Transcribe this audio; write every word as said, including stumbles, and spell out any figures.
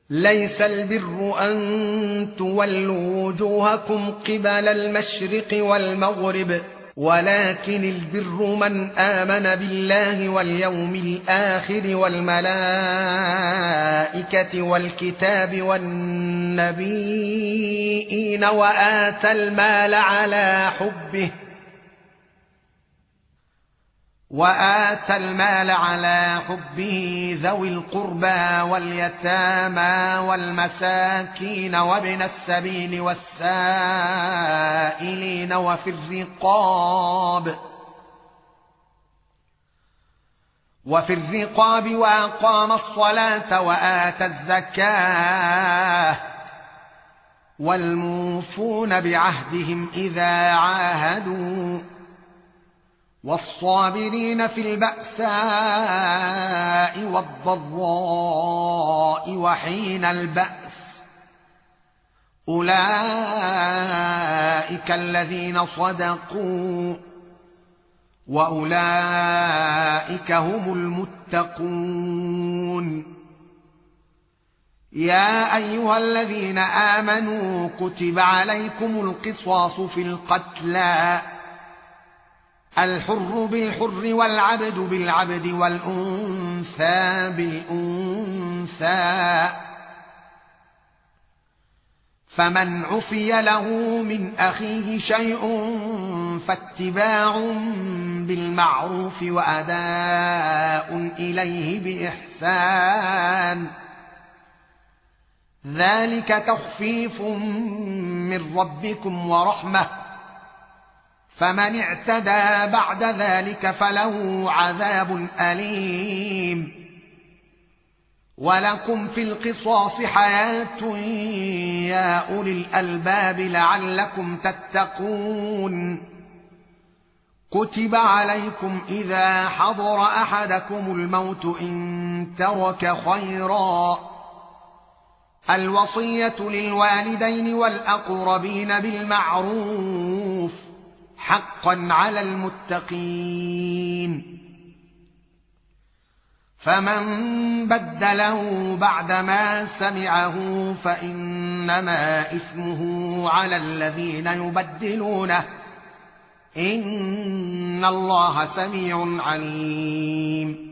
ليس البر أن تولوا وجوهكم قبل المشرق والمغرب ولكن البر من آمن بالله واليوم الآخر والملائكة والكتاب والنبيين وآتى المال على حبه وآتى المال على حبه ذوي القربى واليتامى والمساكين وابن السبيل والسائلين وفي الرقاب وفي الرقاب وأقام الصلاة وآتى الزكاة والموفون بعهدهم إذا عاهدوا والصابرين في البأساء والضراء وحين البأس أولئك الذين صدقوا وأولئك هم المتقون. يا أيها الذين آمنوا كتب عليكم القصاص في القتلى الحر بالحر والعبد بالعبد والأنثى بالأنثى فمن عفي له من أخيه شيء فاتباع بالمعروف وأداء إليه بإحسان ذلك تخفيف من ربكم ورحمة فمن اعتدى بعد ذلك فله عذاب أليم. ولكم في القصاص حياة يا أولي الألباب لعلكم تتقون. كتب عليكم إذا حضر أحدكم الموت إن ترك خيرا الوصية للوالدين والأقربين بالمعروف حقا على المتقين. فمن بدله بعدما سمعه فإنما إثمه على الذين يبدلونه إن الله سميع عليم.